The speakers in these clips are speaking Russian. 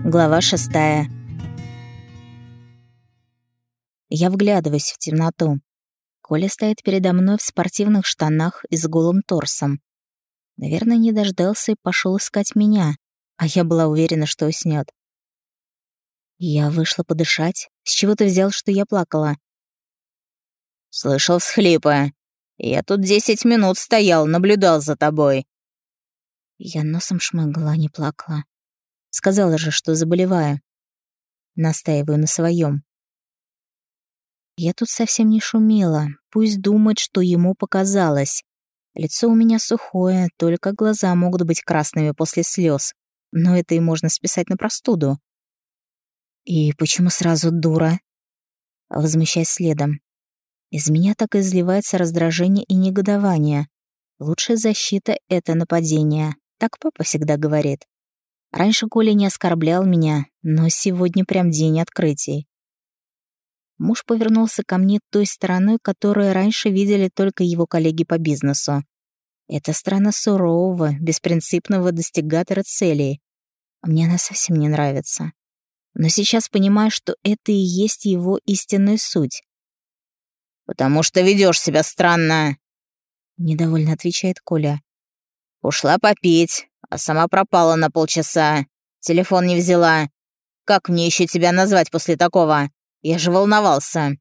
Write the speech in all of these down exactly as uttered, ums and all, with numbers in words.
Глава шестая. Я вглядываюсь в темноту. Коля стоит передо мной в спортивных штанах и с голым торсом. Наверное, не дождался и пошел искать меня, а я была уверена, что уснёт. Я вышла подышать. С чего ты взял, что я плакала? Слышал всхлипы. Я тут десять минут стоял, наблюдал за тобой. Я носом шмыгала, а не плакала. Сказала же, что заболеваю. Настаиваю на своем. Я тут совсем не шумела. Пусть думает, что ему показалось. Лицо у меня сухое, только глаза могут быть красными после слез. Но это и можно списать на простуду. И почему сразу дура? Возмущаюсь следом. Из меня так и изливается раздражение и негодование. Лучшая защита — это нападение. Так папа всегда говорит. Раньше Коля не оскорблял меня, но сегодня прям день открытий. Муж повернулся ко мне той стороной, которую раньше видели только его коллеги по бизнесу. Это сторона сурового, беспринципного достигатора целей. Мне она совсем не нравится. Но сейчас понимаю, что это и есть его истинная суть. «Потому что ведёшь себя странно», — недовольно отвечает Коля. «Ушла попить, а сама пропала на полчаса. Телефон не взяла. Как мне ещё тебя назвать после такого? Я же волновался».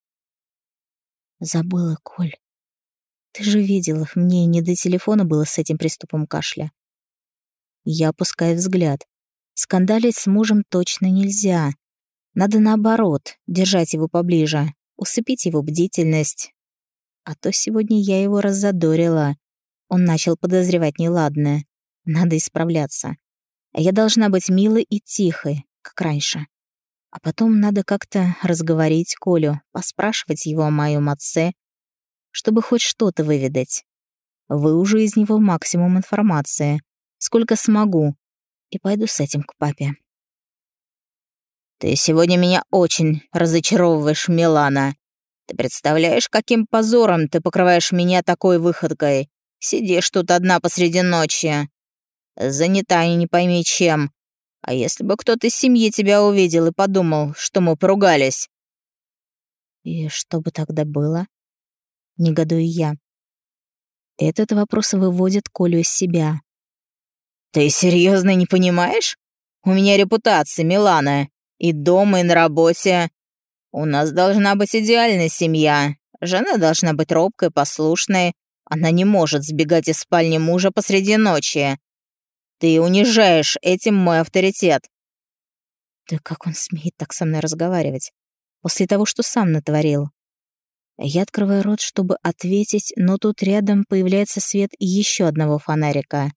Забыла, Коль. Ты же видела, мне не до телефона было с этим приступом кашля. Я опускаю взгляд. Скандалить с мужем точно нельзя. Надо наоборот, держать его поближе, усыпить его бдительность. А то сегодня я его раззадорила. Он начал подозревать неладное. Надо исправляться. А я должна быть милой и тихой, как раньше. А потом надо как-то разговорить Колю, поспрашивать его о моем отце, чтобы хоть что-то выведать. Выужу из него максимум информации, сколько смогу, и пойду с этим к папе. «Ты сегодня меня очень разочаровываешь, Милана. Ты представляешь, каким позором ты покрываешь меня такой выходкой? Сидишь тут одна посреди ночи. Занята и не пойми чем. А если бы кто-то из семьи тебя увидел и подумал, что мы поругались?» И что бы тогда было? Негодую я. Этот вопрос выводит Колю из себя. «Ты серьезно не понимаешь? У меня репутация, Милана. И дома, и на работе. У нас должна быть идеальная семья. Жена должна быть робкой, послушной. Она не может сбегать из спальни мужа посреди ночи. Ты унижаешь этим мой авторитет». Да как он смеет так со мной разговаривать? После того, что сам натворил. Я открываю рот, чтобы ответить, но тут рядом появляется свет еще одного фонарика.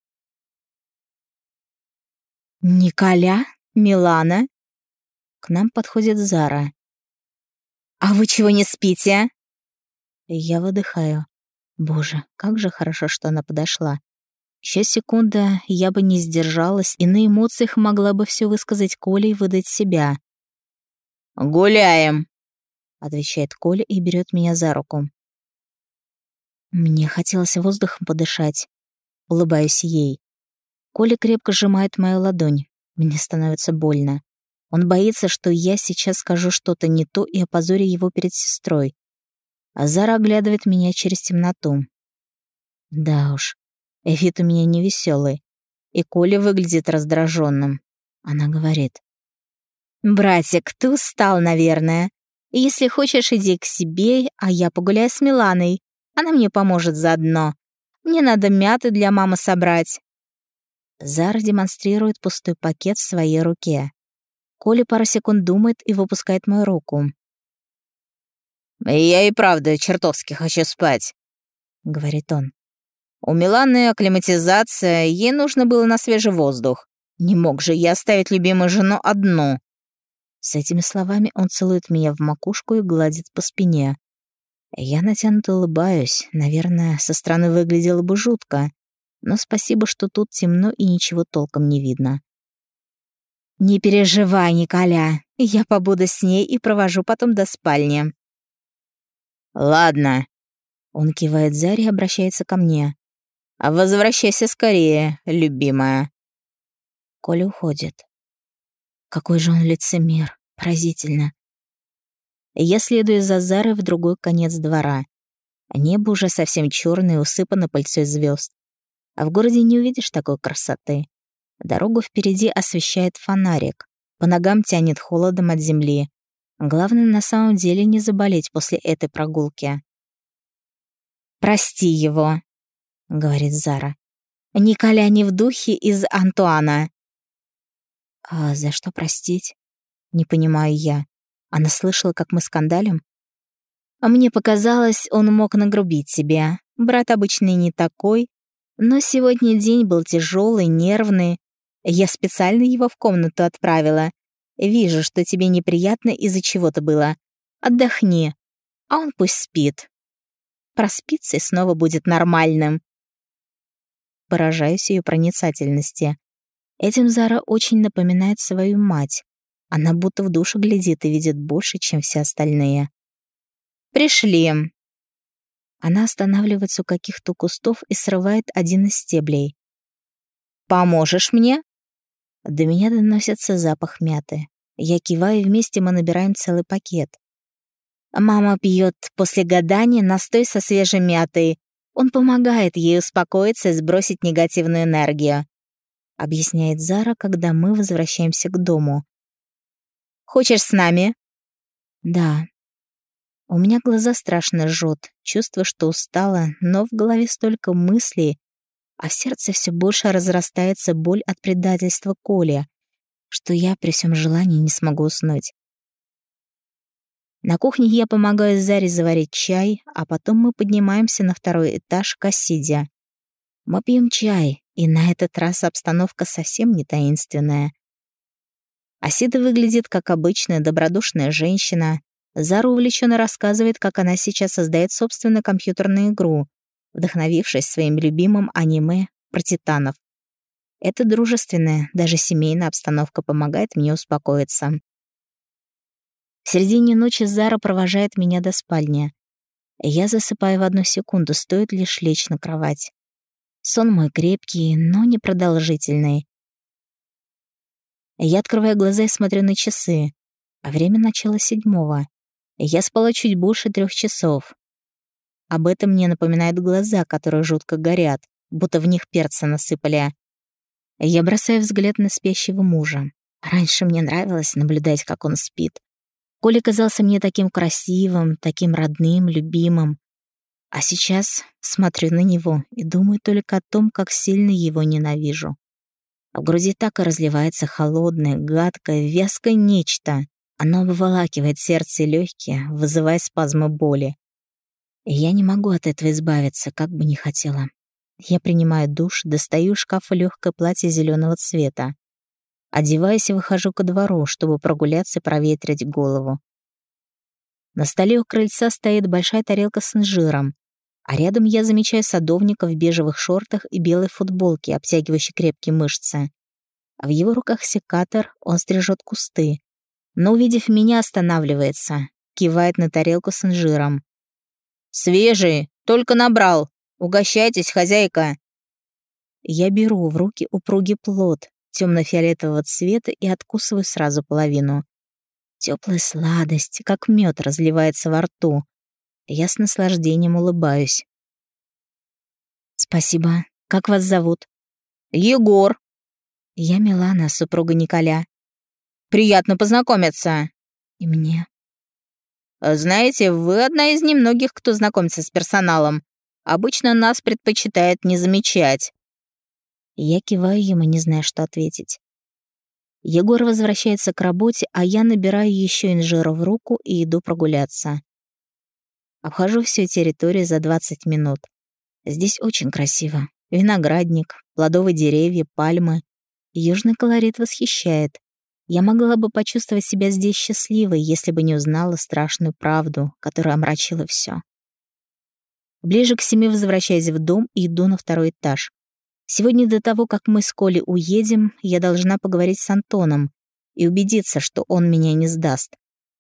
«Николя? Милана?» К нам подходит Зара. «А вы чего не спите?» Я выдыхаю. Боже, как же хорошо, что она подошла. Еще секунда, я бы не сдержалась, и на эмоциях могла бы все высказать Коле и выдать себя. «Гуляем», — отвечает Коля и берет меня за руку. Мне хотелось воздухом подышать. Улыбаюсь ей. Коля крепко сжимает мою ладонь. Мне становится больно. Он боится, что я сейчас скажу что-то не то и опозорю его перед сестрой. А Зара оглядывает меня через темноту. Да уж, вид у меня невеселый. И Коля выглядит раздраженным. Она говорит. «Братик, ты устал, наверное. Если хочешь, иди к себе, а я погуляю с Миланой. Она мне поможет заодно. Мне надо мяты для мамы собрать». Зара демонстрирует пустой пакет в своей руке. Коля пару секунд думает и выпускает мою руку. «Я и правда чертовски хочу спать», — говорит он. «У Миланы акклиматизация, ей нужно было на свежий воздух. Не мог же я оставить любимую жену одну». С этими словами он целует меня в макушку и гладит по спине. Я натянуто улыбаюсь. Наверное, со стороны выглядело бы жутко. Но спасибо, что тут темно и ничего толком не видно. «Не переживай, Николя. Я побуду с ней и провожу потом до спальни». «Ладно». Он кивает Заре и обращается ко мне. «Возвращайся скорее, любимая». Коля уходит. Какой же он лицемер. Поразительно. Я следую за Зарой в другой конец двора. Небо уже совсем чёрное и усыпано пыльцой звёзд. А в городе не увидишь такой красоты. Дорогу впереди освещает фонарик. По ногам тянет холодом от земли. Главное на самом деле не заболеть после этой прогулки. «Прости его», — говорит Зара. «Николя не в духе из Антуана». «А за что простить?» Не понимаю я. Она слышала, как мы скандалим? А мне показалось, он мог нагрубить тебе. Брат обычный не такой. Но сегодня день был тяжелый, нервный. Я специально его в комнату отправила. Вижу, что тебе неприятно из-за чего-то было. Отдохни, а он пусть спит. Проспится и снова будет нормальным. Поражаюсь ее проницательности. Этим Зара очень напоминает свою мать. Она будто в душу глядит и видит больше, чем все остальные. «Пришли». Она останавливается у каких-то кустов и срывает один из стеблей. «Поможешь мне?» До меня доносится запах мяты. Я киваю, и вместе мы набираем целый пакет. Мама пьет после гадания настой со свежей мятой. Он помогает ей успокоиться и сбросить негативную энергию, объясняет Зара, когда мы возвращаемся к дому. «Хочешь с нами?» «Да». У меня глаза страшно жжет, чувство, что устала, но в голове столько мыслей, а в сердце все больше разрастается боль от предательства Коли, что я при всем желании не смогу уснуть. На кухне я помогаю Заре заварить чай, а потом мы поднимаемся на второй этаж к Асиде. Мы пьем чай, и на этот раз обстановка совсем не таинственная. Асида выглядит как обычная добродушная женщина. Зара увлеченно рассказывает, как она сейчас создает собственную компьютерную игру, вдохновившись своим любимым аниме про титанов. Эта дружественная, даже семейная обстановка помогает мне успокоиться. В середине ночи Зара провожает меня до спальни. Я засыпаю в одну секунду, стоит лишь лечь на кровать. Сон мой крепкий, но непродолжительный. Я открываю глаза и смотрю на часы. Время начала седьмого. Я спала чуть больше трех часов. Об этом мне напоминают глаза, которые жутко горят, будто в них перца насыпали. Я бросаю взгляд на спящего мужа. Раньше мне нравилось наблюдать, как он спит. Коля казался мне таким красивым, таким родным, любимым. А сейчас смотрю на него и думаю только о том, как сильно его ненавижу. В груди так и разливается холодное, гадкое, вязкое нечто. Оно обволакивает сердце и легкие, вызывая спазмы боли. И я не могу от этого избавиться, как бы ни хотела. Я принимаю душ, достаю из шкафа легкое платье зеленого цвета. Одеваюсь и выхожу ко двору, чтобы прогуляться и проветрить голову. На столе у крыльца стоит большая тарелка с инжиром, а рядом я замечаю садовника в бежевых шортах и белой футболке, обтягивающей крепкие мышцы. А в его руках секатор, он стрижет кусты. Но, увидев меня, останавливается, кивает на тарелку с инжиром. «Свежий, только набрал. Угощайтесь, хозяйка». Я беру в руки упругий плод темно-фиолетового цвета и откусываю сразу половину. Теплая сладость, как мед, разливается во рту. Я с наслаждением улыбаюсь. «Спасибо. Как вас зовут?» «Егор». «Я Милана, супруга Николя». «Приятно познакомиться». «И мне». «Знаете, вы одна из немногих, кто знакомится с персоналом. Обычно нас предпочитают не замечать». Я киваю ему, не зная, что ответить. Егор возвращается к работе, а я набираю еще инжира в руку и иду прогуляться. Обхожу всю территорию за двадцать минут. Здесь очень красиво. Виноградник, плодовые деревья, пальмы. Южный колорит восхищает. Я могла бы почувствовать себя здесь счастливой, если бы не узнала страшную правду, которая омрачила все. Ближе к семи возвращаюсь в дом и иду на второй этаж. Сегодня до того, как мы с Колей уедем, я должна поговорить с Антоном и убедиться, что он меня не сдаст.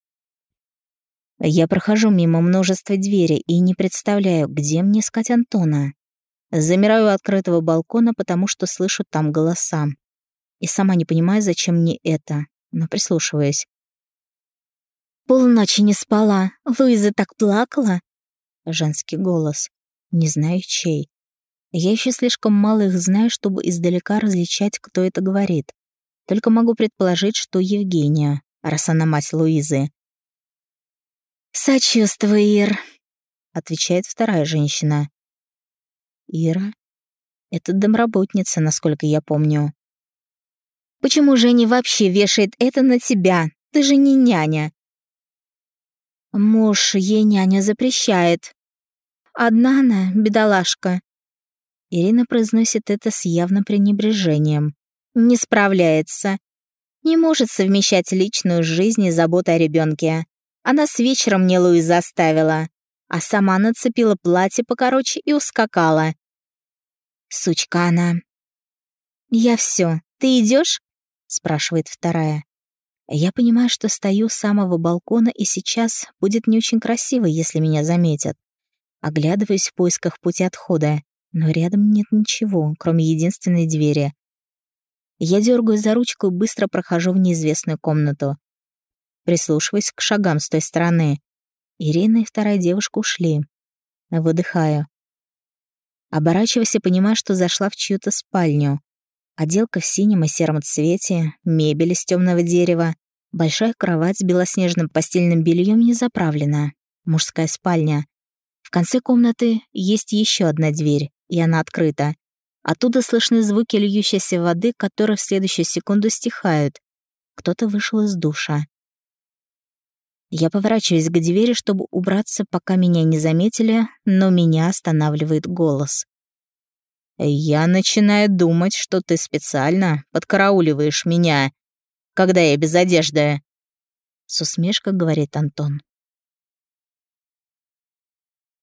Я прохожу мимо множества дверей и не представляю, где мне искать Антона. Замираю у открытого балкона, потому что слышу там голоса. И сама не понимаю, зачем мне это. но прислушиваясь. «Полночи не спала. Луиза так плакала». Женский голос. Не знаю чей. Я еще слишком мало их знаю, чтобы издалека различать, кто это говорит. Только могу предположить, что Евгения, раз она мать Луизы. «Сочувствую, Ир», — отвечает вторая женщина. «Ира? Это домработница, насколько я помню». «Почему Женя вообще вешает это на тебя? Ты же не няня». «Муж ей няня запрещает. Одна она, бедолашка». Ирина произносит это с явным пренебрежением. «Не справляется. Не может совмещать личную жизнь и заботу о ребенке. Она с вечера мне Луиза оставила, а сама нацепила платье покороче и ускакала. Сучка она». «Я все. Ты идешь? Спрашивает вторая. Я понимаю, что стою у самого балкона, и сейчас будет не очень красиво, если меня заметят. Оглядываюсь в поисках пути отхода, но рядом нет ничего, кроме единственной двери. Я дергаю за ручку и быстро прохожу в неизвестную комнату. Прислушиваюсь к шагам с той стороны. Ирина и вторая девушка ушли. Выдыхаю. Оборачиваясь и понимаю, что зашла в чью-то спальню. Отделка в синем и сером цвете, мебель из темного дерева, большая кровать с белоснежным постельным бельем не заправлена. Мужская спальня. В конце комнаты есть еще одна дверь, и она открыта. Оттуда слышны звуки льющейся воды, которые в следующую секунду стихают. Кто-то вышел из душа. Я поворачиваюсь к двери, чтобы убраться, пока меня не заметили, но меня останавливает голос. «Я начинаю думать, что ты специально подкарауливаешь меня, когда я без одежды», — с усмешкой говорит Антон.